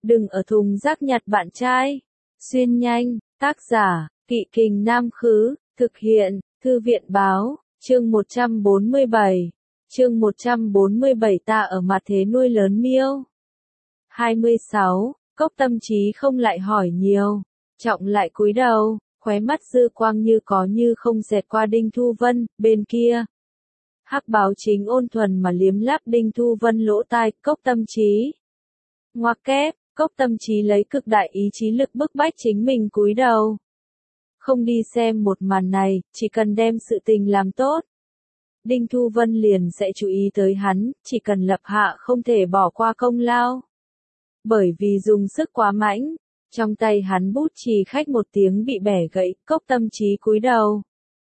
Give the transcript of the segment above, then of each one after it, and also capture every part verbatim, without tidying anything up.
Đừng ở thùng rác nhặt bạn trai. Xuyên nhanh, tác giả, Kỵ Kình Nam Khứ, thực hiện, Thư viện Báo, chương một trăm bốn mươi bảy. Chương một trăm bốn mươi bảy ta ở mặt thế nuôi lớn miêu. hai mươi sáu, Cốc Tâm Trí không lại hỏi nhiều, trọng lại cúi đầu, khóe mắt dư quang như có như không xẹt qua Đinh Thu Vân, bên kia. Hắc Báo Chính ôn thuần mà liếm láp Đinh Thu Vân lỗ tai, Cốc Tâm Trí. Ngoặc kép, Cốc Tâm Trí lấy cực đại ý chí lực bức bách chính mình cúi đầu. Không đi xem một màn này, chỉ cần đem sự tình làm tốt. Đinh Thu Vân liền sẽ chú ý tới hắn, chỉ cần lập hạ không thể bỏ qua công lao. Bởi vì dùng sức quá mãnh, trong tay hắn bút chì khách một tiếng bị bẻ gãy, Cốc Tâm Trí cúi đầu.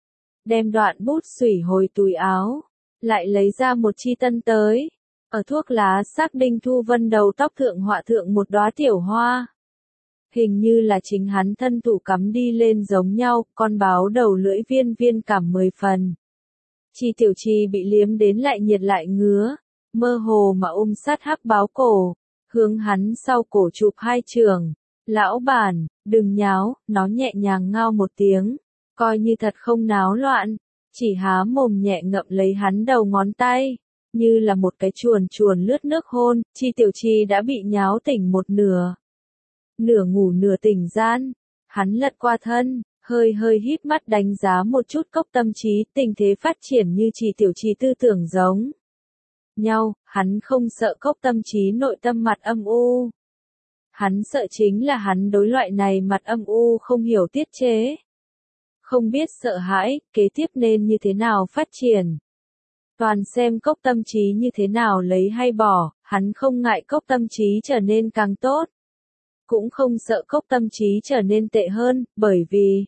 Đem đoạn bút xủy hồi túi áo, lại lấy ra một chi tân tới. Ở thuốc lá xác Đinh Thu Vân đầu tóc thượng họa thượng một đóa tiểu hoa. Hình như là chính hắn thân thủ cắm đi lên giống nhau, con báo đầu lưỡi viên viên cảm mười phần. Chi tiểu chi bị liếm đến lại nhiệt lại ngứa, mơ hồ mà ôm sát Hắc Báo cổ, hướng hắn sau cổ chụp hai trường. Lão bản, đừng nháo, nó nhẹ nhàng ngao một tiếng, coi như thật không náo loạn, chỉ há mồm nhẹ ngậm lấy hắn đầu ngón tay, như là một cái chuồn chuồn lướt nước hôn. Chi tiểu chi đã bị nháo tỉnh một nửa. Nửa ngủ nửa tỉnh gian, hắn lật qua thân, hơi hơi híp mắt đánh giá một chút Cốc Tâm Trí, tình thế phát triển như Chi tiểu chi tư tưởng giống nhau, hắn không sợ Cốc Tâm Trí nội tâm mặt âm u. Hắn sợ chính là hắn đối loại này mặt âm u không hiểu tiết chế. Không biết sợ hãi, kế tiếp nên như thế nào phát triển. Toàn xem Cốc Tâm Trí như thế nào lấy hay bỏ, hắn không ngại Cốc Tâm Trí trở nên càng tốt. Cũng không sợ Cốc Tâm Trí trở nên tệ hơn, bởi vì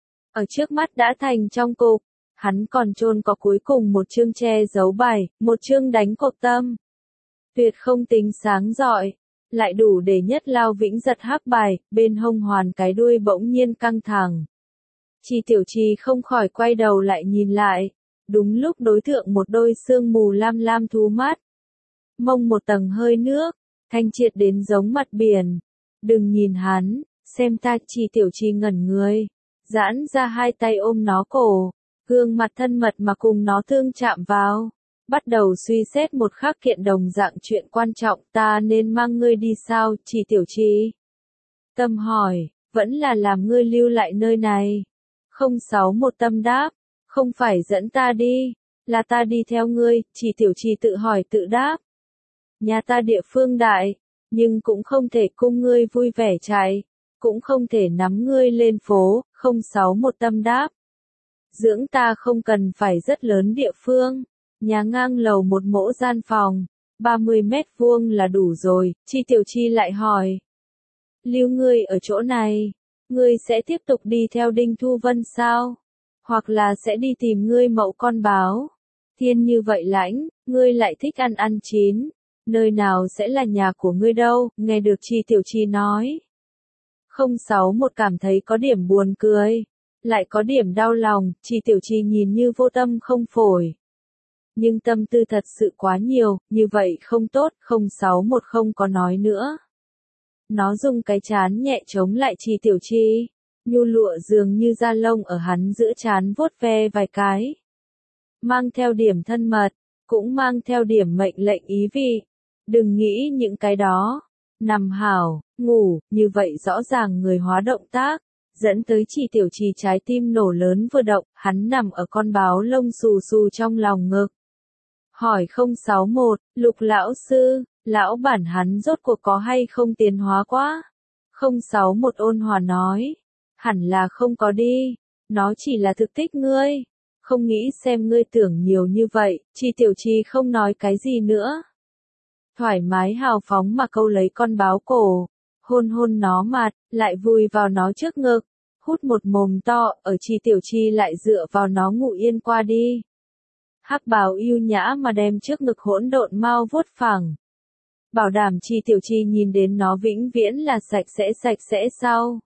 ở trước mắt đã thành trong cục, hắn còn chôn có cuối cùng một chương che giấu bài, một chương đánh cược tâm. Tuyệt không tính sáng rọi, lại đủ để nhất lao vĩnh giật hắc bài, bên hông hoàn cái đuôi bỗng nhiên căng thẳng. Chi tiểu chi không khỏi quay đầu lại nhìn lại, đúng lúc đối tượng một đôi sương mù lam lam thú mắt. Mông một tầng hơi nước, thanh triệt đến giống mặt biển. Đừng nhìn hắn, xem ta. Chi tiểu chi ngẩn người, giãn ra hai tay ôm nó cổ, gương mặt thân mật mà cùng nó thương chạm vào. Bắt đầu suy xét một khắc kiện đồng dạng chuyện quan trọng, ta nên mang ngươi đi sao? Chi tiểu chi Tâm hỏi, vẫn là làm ngươi lưu lại nơi này. Không sáu một Tâm đáp, không phải dẫn ta đi, là ta đi theo ngươi. Chi tiểu chi tự hỏi tự đáp. Nhà ta địa phương đại, nhưng cũng không thể cung ngươi vui vẻ chạy, cũng không thể nắm ngươi lên phố. Không sáu một Tâm đáp. Dưỡng ta không cần phải rất lớn địa phương. Nhà ngang lầu một mỗ gian phòng, ba mươi mét vuông là đủ rồi. Chi tiểu chi lại hỏi. Lưu ngươi ở chỗ này, ngươi sẽ tiếp tục đi theo Đinh Thu Vân sao? Hoặc là sẽ đi tìm ngươi mậu con báo? Thiên như vậy lãnh, ngươi lại thích ăn ăn chín, nơi nào sẽ là nhà của ngươi đâu? Nghe được Chi tiểu chi nói. Không sáu một cảm thấy có điểm buồn cười, lại có điểm đau lòng. Chi tiểu chi nhìn như vô tâm không phổi. Nhưng tâm tư thật sự quá nhiều, như vậy không tốt. Không sáu một không có nói nữa. Nó dùng cái trán nhẹ chống lại Chi tiểu chi, nhu lụa dường như da lông ở hắn giữa trán vuốt ve vài cái. Mang theo điểm thân mật, cũng mang theo điểm mệnh lệnh ý vị. Đừng nghĩ những cái đó. Nằm hảo, ngủ, như vậy rõ ràng người hóa động tác, dẫn tới Chi tiểu chi trái tim nổ lớn vừa động, hắn nằm ở con báo lông xù xù trong lòng ngực. Hỏi không sáu một, Lục lão sư, lão bản hắn rốt cuộc có hay không tiến hóa quá? Không sáu một ôn hòa nói, hẳn là không có đi, nó chỉ là thực thích ngươi, không nghĩ xem ngươi tưởng nhiều như vậy. Chi tiểu chi không nói cái gì nữa. Thoải mái hào phóng mà câu lấy con báo cổ, hôn hôn nó mặt, lại vùi vào nó trước ngực, hút một mồm to, ở Chi tiểu chi lại dựa vào nó ngủ yên qua đi. Hắc Báo yêu nhã mà đem trước ngực hỗn độn mau vuốt phẳng. Bảo đảm Chi tiểu chi nhìn đến nó vĩnh viễn là sạch sẽ sạch sẽ sau.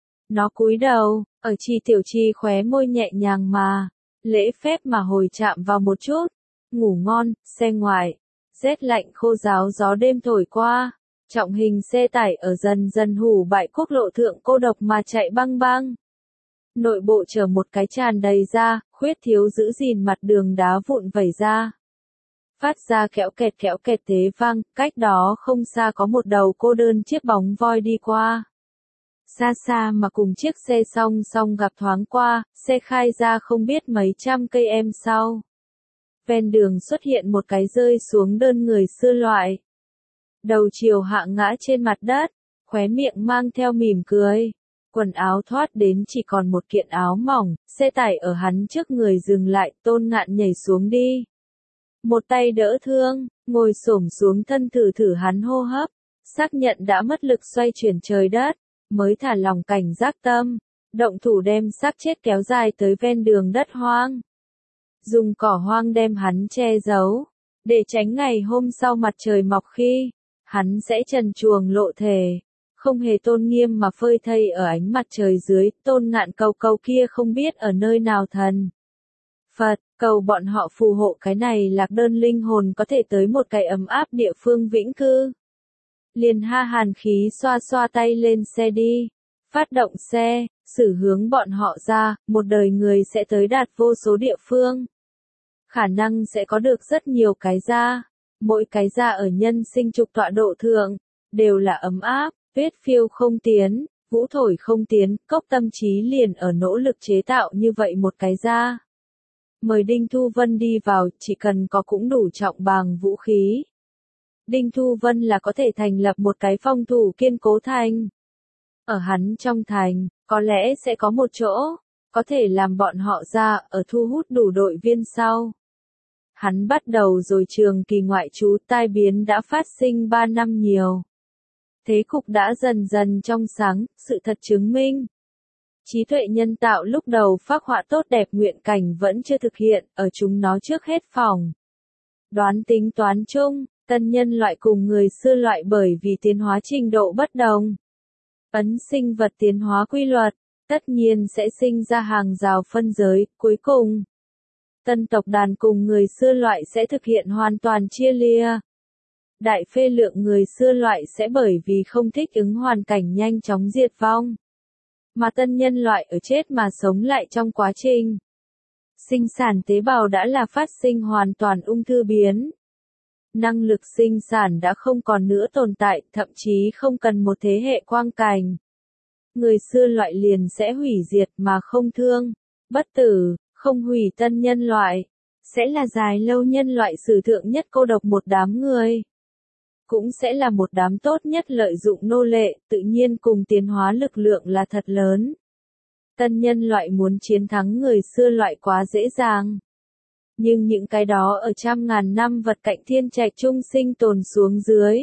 Nó cúi đầu, ở Chi tiểu chi khóe môi nhẹ nhàng mà, lễ phép mà hồi chạm vào một chút. Ngủ ngon. Xe ngoại, rét lạnh khô ráo gió đêm thổi qua, Trọng hình xe tải ở dần dần hủ bại quốc lộ thượng cô độc mà chạy băng băng. Nội bộ chở một cái tràn đầy ra, khuyết thiếu giữ gìn mặt đường đá vụn vẩy ra. Phát ra kẽo kẹt kẽo kẹt thế vang, cách đó không xa có một đầu cô đơn chiếc bóng voi đi qua. Xa xa mà cùng chiếc xe song song gặp thoáng qua, xe khai ra không biết mấy trăm cây em sau. Ven đường xuất hiện một cái rơi xuống đơn người xưa loại. Đầu chiều hạ ngã trên mặt đất, khóe miệng mang theo mỉm cười. Quần áo thoát đến chỉ còn một kiện áo mỏng, xe tải ở hắn trước người dừng lại, Tôn Ngạn nhảy xuống đi. Một tay đỡ thương, ngồi xổm xuống thân thử thử hắn hô hấp, xác nhận đã mất lực xoay chuyển trời đất, mới thả lòng cảnh giác tâm, động thủ đem xác chết kéo dài tới ven đường đất hoang. Dùng cỏ hoang đem hắn che giấu, để tránh ngày hôm sau mặt trời mọc khi, hắn sẽ trần truồng lộ thể, không hề tôn nghiêm mà phơi thây ở ánh mặt trời dưới. Tôn Ngạn cầu cầu kia không biết ở nơi nào thần Phật, cầu bọn họ phù hộ cái này lạc đơn linh hồn có thể tới một cái ấm áp địa phương vĩnh cư. Liền ha hàn khí xoa xoa tay lên xe đi, phát động xe, xử hướng bọn họ ra, một đời người sẽ tới đạt vô số địa phương. Khả năng sẽ có được rất nhiều cái gia, mỗi cái gia ở nhân sinh trục tọa độ thượng, đều là ấm áp, tuyết phiêu không tiến, vũ thổi không tiến, cốc tâm trí liền ở nỗ lực chế tạo như vậy một cái gia. Mời Đinh Thu Vân đi vào, chỉ cần có cũng đủ trọng bằng vũ khí. Đinh Thu Vân là có thể thành lập một cái phòng thủ kiên cố thành. Ở hắn trong thành, có lẽ sẽ có một chỗ, có thể làm bọn họ ra, ở thu hút đủ đội viên sau. Hắn bắt đầu rồi trường kỳ ngoại trú, tai biến đã phát sinh ba năm nhiều. Thế cục đã dần dần trong sáng, sự thật chứng minh. Trí tuệ nhân tạo lúc đầu phác họa tốt đẹp nguyện cảnh vẫn chưa thực hiện, ở chúng nó trước hết phòng. Đoán tính toán chung, tân nhân loại cùng người xưa loại bởi vì tiến hóa trình độ bất đồng. Ấn sinh vật tiến hóa quy luật, tất nhiên sẽ sinh ra hàng rào phân giới, cuối cùng. Tân tộc đàn cùng người xưa loại sẽ thực hiện hoàn toàn chia lia. Đại phê lượng người xưa loại sẽ bởi vì không thích ứng hoàn cảnh nhanh chóng diệt vong. Mà tân nhân loại ở chết mà sống lại trong quá trình. Sinh sản tế bào đã là phát sinh hoàn toàn ung thư biến. Năng lực sinh sản đã không còn nữa tồn tại, thậm chí không cần một thế hệ quang cảnh. Người xưa loại liền sẽ hủy diệt mà không thương, bất tử, không hủy tân nhân loại. Sẽ là dài lâu nhân loại sử thượng nhất cô độc một đám người. Cũng sẽ là một đám tốt nhất lợi dụng nô lệ, tự nhiên cùng tiến hóa lực lượng là thật lớn. Tân nhân loại muốn chiến thắng người xưa loại quá dễ dàng. Nhưng những cái đó ở trăm ngàn năm vật cạnh thiên trạch chung sinh tồn xuống dưới.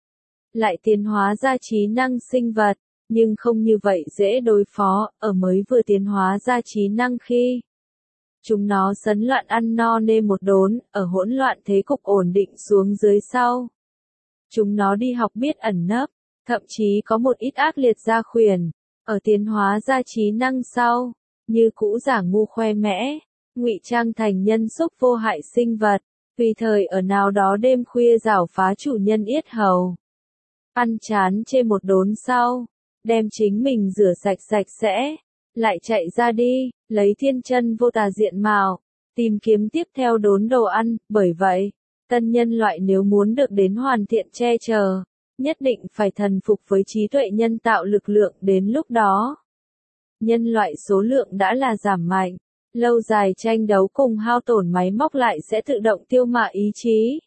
Lại tiến hóa ra trí năng sinh vật, nhưng không như vậy dễ đối phó, ở mới vừa tiến hóa ra trí năng khi. Chúng nó sấn loạn ăn no nê một đốn, ở hỗn loạn thế cục ổn định xuống dưới sau. Chúng nó đi học biết ẩn nấp, thậm chí có một ít ác liệt gia khuyển, ở tiến hóa ra trí năng sau, như cũ giả ngu khoe mẽ, ngụy trang thành nhân xúc vô hại sinh vật, tùy thời ở nào đó đêm khuya giảo phá chủ nhân yết hầu. Ăn chán chê một đốn sau, đem chính mình rửa sạch sạch sẽ, lại chạy ra đi, lấy thiên chân vô tà diện mạo, tìm kiếm tiếp theo đốn đồ ăn. Bởi vậy, tân nhân loại nếu muốn được đến hoàn thiện che chở, nhất định phải thần phục với trí tuệ nhân tạo lực lượng. Đến lúc đó, nhân loại số lượng đã là giảm mạnh, lâu dài tranh đấu cùng hao tổn máy móc lại sẽ tự động tiêu mạ ý chí.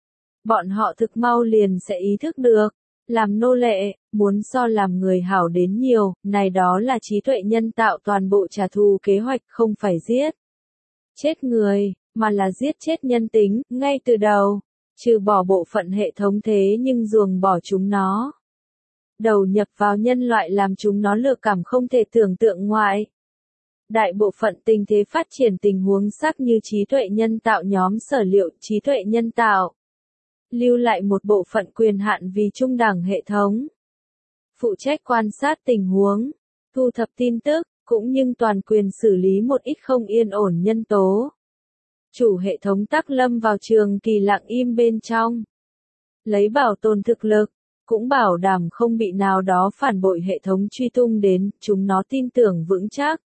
Bọn họ thực mau liền sẽ ý thức được, làm nô lệ, muốn so làm người hảo đến nhiều, này đó là trí tuệ nhân tạo toàn bộ trả thù kế hoạch, không phải giết chết người, mà là giết chết nhân tính, ngay từ đầu, trừ bỏ bộ phận hệ thống thế nhưng ruồng bỏ chúng nó. Đầu nhập vào nhân loại làm chúng nó lừa cảm không thể tưởng tượng ngoại. Đại bộ phận tình thế phát triển tình huống sắc như trí tuệ nhân tạo nhóm sở liệu trí tuệ nhân tạo. Lưu lại một bộ phận quyền hạn vì trung đẳng hệ thống. Phụ trách quan sát tình huống, thu thập tin tức, cũng nhưng toàn quyền xử lý một ít không yên ổn nhân tố. Chủ hệ thống tắc lâm vào trường kỳ lặng im bên trong. Lấy bảo tồn thực lực, cũng bảo đảm không bị nào đó phản bội hệ thống truy tung đến, chúng nó tin tưởng vững chắc.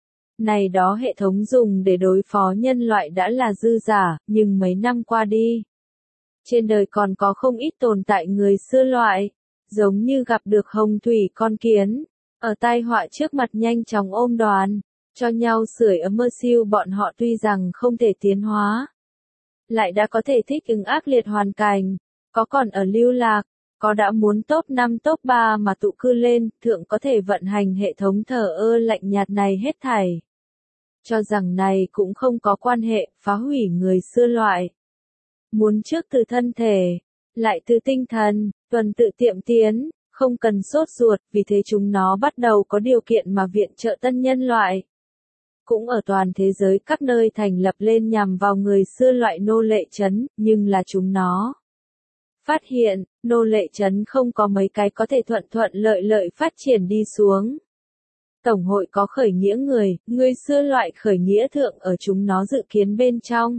Này đó hệ thống dùng để đối phó nhân loại đã là dư giả, nhưng mấy năm qua đi. Trên đời còn có không ít tồn tại người xưa loại, giống như gặp được hồng thủy con kiến, ở tai họa trước mặt nhanh chóng ôm đoàn, cho nhau sưởi ấm mơ siêu bọn họ tuy rằng không thể tiến hóa. Lại đã có thể thích ứng ác liệt hoàn cảnh, có còn ở lưu lạc, có đã muốn top năm top ba mà tụ cư lên, thượng có thể vận hành hệ thống thờ ơ lạnh nhạt này hết thảy. Cho rằng này cũng không có quan hệ, phá hủy người xưa loại. Muốn trước từ thân thể, lại từ tinh thần, tuần tự tiệm tiến, không cần sốt ruột, vì thế chúng nó bắt đầu có điều kiện mà viện trợ tân nhân loại. Cũng ở toàn thế giới các nơi thành lập lên nhằm vào người xưa loại nô lệ trấn, nhưng là chúng nó. Phát hiện, nô lệ trấn không có mấy cái có thể thuận thuận lợi lợi phát triển đi xuống. Tổng hội có khởi nghĩa người, người xưa loại khởi nghĩa thượng ở chúng nó dự kiến bên trong.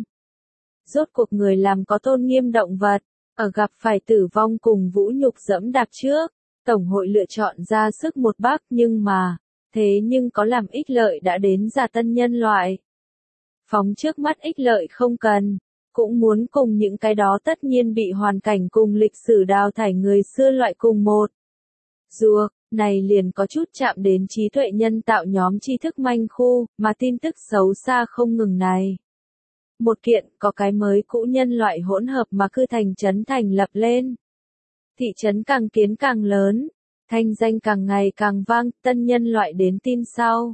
Rốt cuộc người làm có tôn nghiêm động vật, ở gặp phải tử vong cùng vũ nhục dẫm đạp trước, Tổng hội lựa chọn ra sức một bác nhưng mà, thế nhưng có làm ích lợi đã đến giả tân nhân loại. Phóng trước mắt ích lợi không cần, cũng muốn cùng những cái đó tất nhiên bị hoàn cảnh cùng lịch sử đào thải người xưa loại cùng một. Ruột, này liền có chút chạm đến trí tuệ nhân tạo nhóm tri thức manh khu, mà tin tức xấu xa không ngừng này. Một kiện, có cái mới cũ nhân loại hỗn hợp mà cư thành trấn thành lập lên. Thị trấn càng kiến càng lớn, thanh danh càng ngày càng vang, tân nhân loại đến tin sau.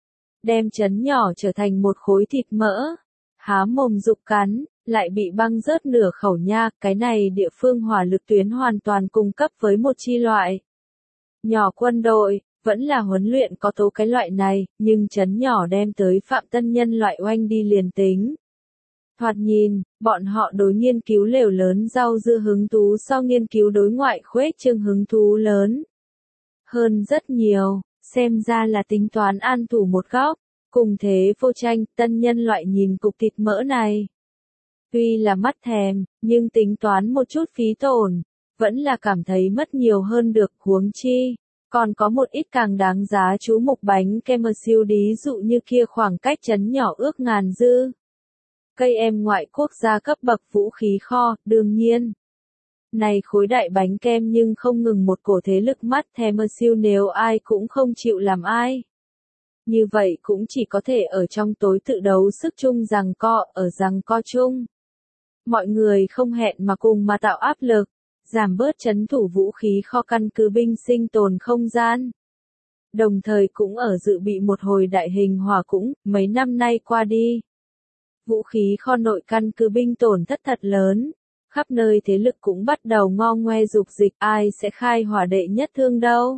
Đem trấn nhỏ trở thành một khối thịt mỡ, há mồm dục cắn, lại bị băng rớt nửa khẩu nha, cái này địa phương hỏa lực tuyến hoàn toàn cung cấp với một chi loại. Nhỏ quân đội, vẫn là huấn luyện có tố cái loại này, nhưng trấn nhỏ đem tới phạm tân nhân loại oanh đi liền tính. Thoạt nhìn, bọn họ đối nghiên cứu lều lớn rau dưa hứng thú so nghiên cứu đối ngoại khuếch trương hứng thú lớn. Hơn rất nhiều, xem ra là tính toán an thủ một góc, cùng thế vô tranh, tân nhân loại nhìn cục thịt mỡ này. Tuy là mắt thèm, nhưng tính toán một chút phí tổn, vẫn là cảm thấy mất nhiều hơn được, huống chi. Còn có một ít càng đáng giá chú mục bánh kem siêu đí dụ như kia khoảng cách trấn nhỏ ước ngàn dư. Cây em ngoại quốc gia cấp bậc vũ khí kho, đương nhiên. Này khối đại bánh kem nhưng không ngừng một cổ thế lực mắt thèm siêu nếu ai cũng không chịu làm ai. Như vậy cũng chỉ có thể ở trong tối tự đấu sức chung giằng co, ở giằng co chung. Mọi người không hẹn mà cùng mà tạo áp lực, giảm bớt trấn thủ vũ khí kho căn cứ binh sinh tồn không gian. Đồng thời cũng ở dự bị một hồi đại hình hỏa cũng, mấy năm nay qua đi. Vũ khí kho nội căn cứ binh tổn thất thật lớn, khắp nơi thế lực cũng bắt đầu ngo ngoe dục dịch ai sẽ khai hỏa đệ nhất thương đâu.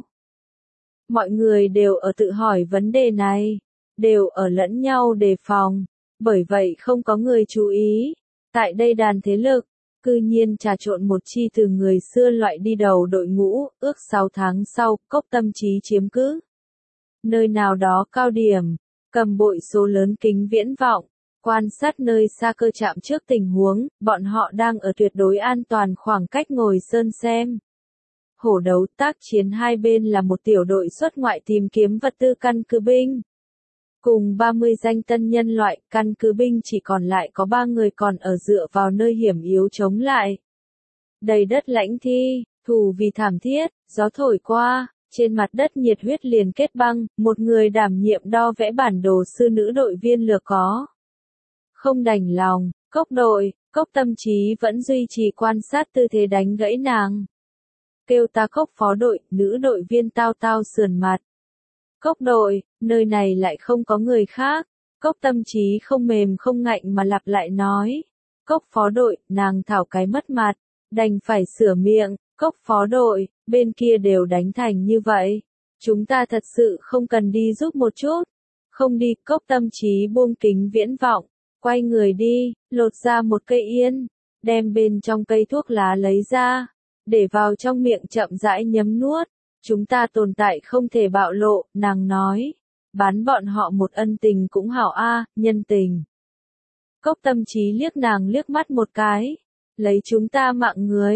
Mọi người đều ở tự hỏi vấn đề này, đều ở lẫn nhau đề phòng, bởi vậy không có người chú ý. Tại đây đàn thế lực, cư nhiên trà trộn một chi từ người xưa loại đi đầu đội ngũ, ước sáu tháng sau, cốc tâm trí chiếm cứ. Nơi nào đó cao điểm, cầm bội số lớn kính viễn vọng, quan sát nơi xa cơ chạm trước tình huống, bọn họ đang ở tuyệt đối an toàn khoảng cách ngồi sơn xem. Hổ đấu tác chiến hai bên là một tiểu đội xuất ngoại tìm kiếm vật tư căn cứ binh. Cùng ba mươi danh tân nhân loại, căn cứ binh chỉ còn lại có ba người còn ở dựa vào nơi hiểm yếu chống lại. Đầy đất lãnh thi, thù vì thảm thiết, gió thổi qua, trên mặt đất nhiệt huyết liền kết băng, một người đảm nhiệm đo vẽ bản đồ sư nữ đội viên lược có. Không đành lòng, cốc đội, cốc tâm trí vẫn duy trì quan sát tư thế đánh gãy nàng. Kêu ta cốc phó đội, nữ đội viên tao tao sườn mặt. Cốc đội, nơi này lại không có người khác. Cốc tâm trí không mềm không ngạnh mà lặp lại nói. Cốc phó đội, nàng thảo cái mất mặt, đành phải sửa miệng. Cốc phó đội, bên kia đều đánh thành như vậy. Chúng ta thật sự không cần đi giúp một chút. Không đi, cốc tâm trí buông kính viễn vọng. Quay người đi, lột ra một cây yên. Đem bên trong cây thuốc lá lấy ra. Để vào trong miệng chậm rãi nhấm nuốt. Chúng ta tồn tại không thể bạo lộ, nàng nói. Bán bọn họ một ân tình cũng hảo a, nhân tình. Cốc tâm trí liếc nàng liếc mắt một cái. Lấy chúng ta mạng người.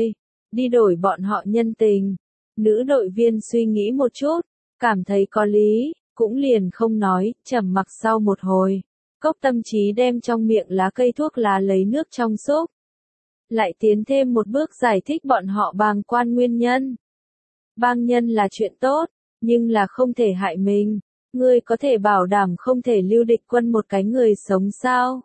đi đổi bọn họ nhân tình. Nữ đội viên suy nghĩ một chút, cảm thấy có lý, cũng liền không nói, trầm mặc sau một hồi. Cốc Tâm Trí đem trong miệng lá cây thuốc lá lấy nước trong xúc. Lại tiến thêm một bước giải thích bọn họ bàng quan nguyên nhân. Bang nhân là chuyện tốt, nhưng là không thể hại mình. Ngươi có thể bảo đảm không thể lưu địch quân một cái người sống sao?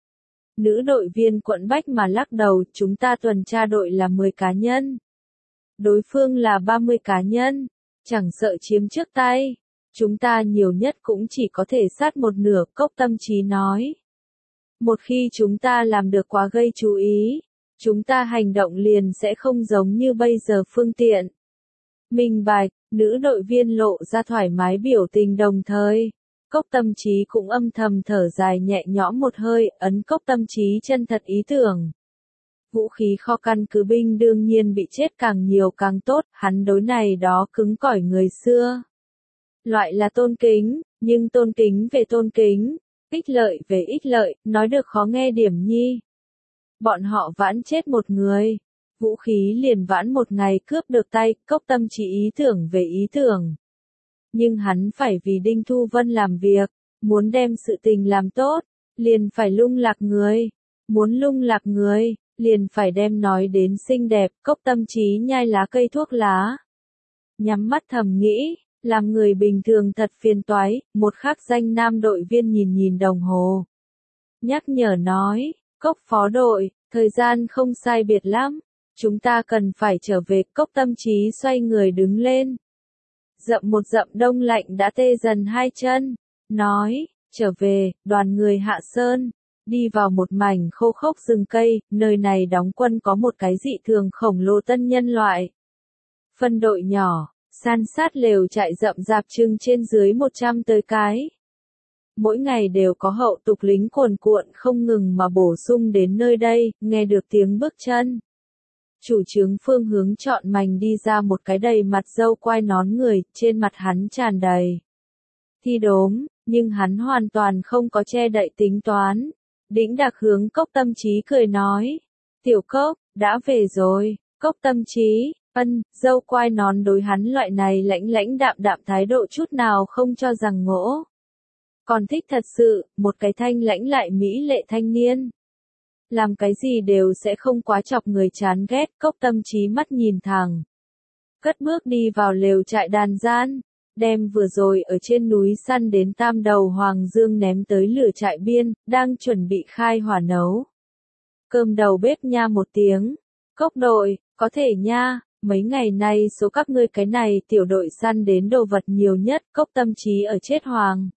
Nữ đội viên quận Bách mà lắc đầu, chúng ta tuần tra đội là mười cá nhân. Đối phương là ba mươi cá nhân, chẳng sợ chiếm trước tay. Chúng ta nhiều nhất cũng chỉ có thể sát một nửa, Cốc Tâm Trí nói. Một khi chúng ta làm được quá gây chú ý, chúng ta hành động liền sẽ không giống như bây giờ phương tiện. Minh bạch, nữ đội viên lộ ra thoải mái biểu tình đồng thời. Cốc Tâm Trí cũng âm thầm thở dài nhẹ nhõm một hơi, ấn Cốc Tâm Trí chân thật ý tưởng. Vũ khí kho căn cứ binh đương nhiên bị chết càng nhiều càng tốt, hắn đối này đó cứng cỏi người xưa. Loại là tôn kính, nhưng tôn kính về tôn kính, ích lợi về ích lợi, nói được khó nghe điểm nhi. Bọn họ vãn chết một người, vũ khí liền vãn một ngày cướp được tay, Cốc Tâm Trí ý tưởng về ý tưởng. Nhưng hắn phải vì Đinh Thu Vân làm việc, muốn đem sự tình làm tốt, liền phải lung lạc người. Muốn lung lạc người, liền phải đem nói đến xinh đẹp, Cốc Tâm Trí nhai lá cây thuốc lá. Nhắm mắt thầm nghĩ, làm người bình thường thật phiền toái, một khắc danh nam đội viên nhìn nhìn đồng hồ. Nhắc nhở nói, Cốc phó đội, thời gian không sai biệt lắm, chúng ta cần phải trở về, Cốc Tâm Trí xoay người đứng lên. Dậm một dậm đông lạnh đã tê dần hai chân, nói, trở về, đoàn người hạ sơn, đi vào một mảnh khô khốc rừng cây, nơi này đóng quân có một cái dị thường khổng lồ tân nhân loại. Phân đội nhỏ, san sát lều trại rậm rạp trưng trên dưới một trăm tới cái. Mỗi ngày đều có hậu tục lính cuồn cuộn không ngừng mà bổ sung đến nơi đây, nghe được tiếng bước chân. Chủ trướng phương hướng chọn mảnh đi ra một cái đầy mặt râu quai nón người, trên mặt hắn tràn đầy thi đốm, nhưng hắn hoàn toàn không có che đậy tính toán. Đĩnh Đạc hướng Cốc Tâm Trí cười nói, tiểu Cốc, đã về rồi, Cốc Tâm Trí, ân, râu quai nón đối hắn loại này lãnh lãnh đạm đạm thái độ chút nào không cho rằng ngỗ. Còn thích thật sự, một cái thanh lãnh lại mỹ lệ thanh niên. Làm cái gì đều sẽ không quá chọc người chán ghét, Cốc Tâm Trí mắt nhìn thẳng. Cất bước đi vào lều trại đàn gian, đem vừa rồi ở trên núi săn đến tam đầu hoàng dương ném tới lửa trại biên, đang chuẩn bị khai hỏa nấu. Cơm đầu bếp nha một tiếng, Cốc đội, có thể nha, mấy ngày nay số các ngươi cái này tiểu đội săn đến đồ vật nhiều nhất, Cốc Tâm Trí ở chết hoàng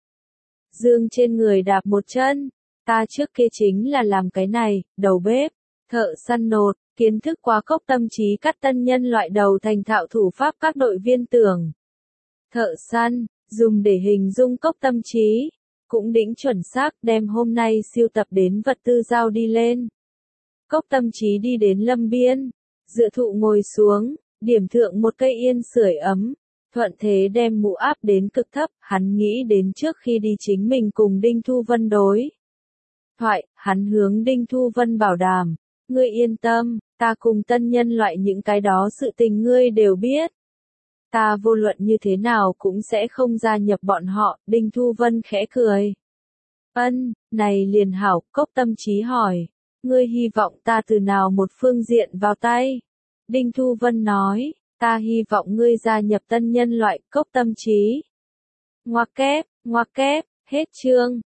dương trên người đạp một chân. Ta trước kia chính là làm cái này, đầu bếp, thợ săn nột, kiến thức quá Cốc Tâm Trí cắt tân nhân loại đầu thành thạo thủ pháp các đội viên tưởng. Thợ săn, dùng để hình dung Cốc Tâm Trí, cũng đỉnh chuẩn xác đem hôm nay siêu tập đến vật tư giao đi lên. Cốc Tâm Trí đi đến lâm biên, dựa thụ ngồi xuống, điểm thượng một cây yên sưởi ấm, thuận thế đem mũ áp đến cực thấp, hắn nghĩ đến trước khi đi chính mình cùng Đinh Thu Vân đối. Thoại, hắn hướng Đinh Thu Vân bảo đảm, ngươi yên tâm, ta cùng tân nhân loại những cái đó sự tình ngươi đều biết. Ta vô luận như thế nào cũng sẽ không gia nhập bọn họ, Đinh Thu Vân khẽ cười. Ân, này liền hảo, Cốc Tâm Trí hỏi, ngươi hy vọng ta từ nào một phương diện vào tay? Đinh Thu Vân nói, ta hy vọng ngươi gia nhập tân nhân loại, Cốc Tâm Trí. Ngoặc kép, ngoặc kép, hết chương.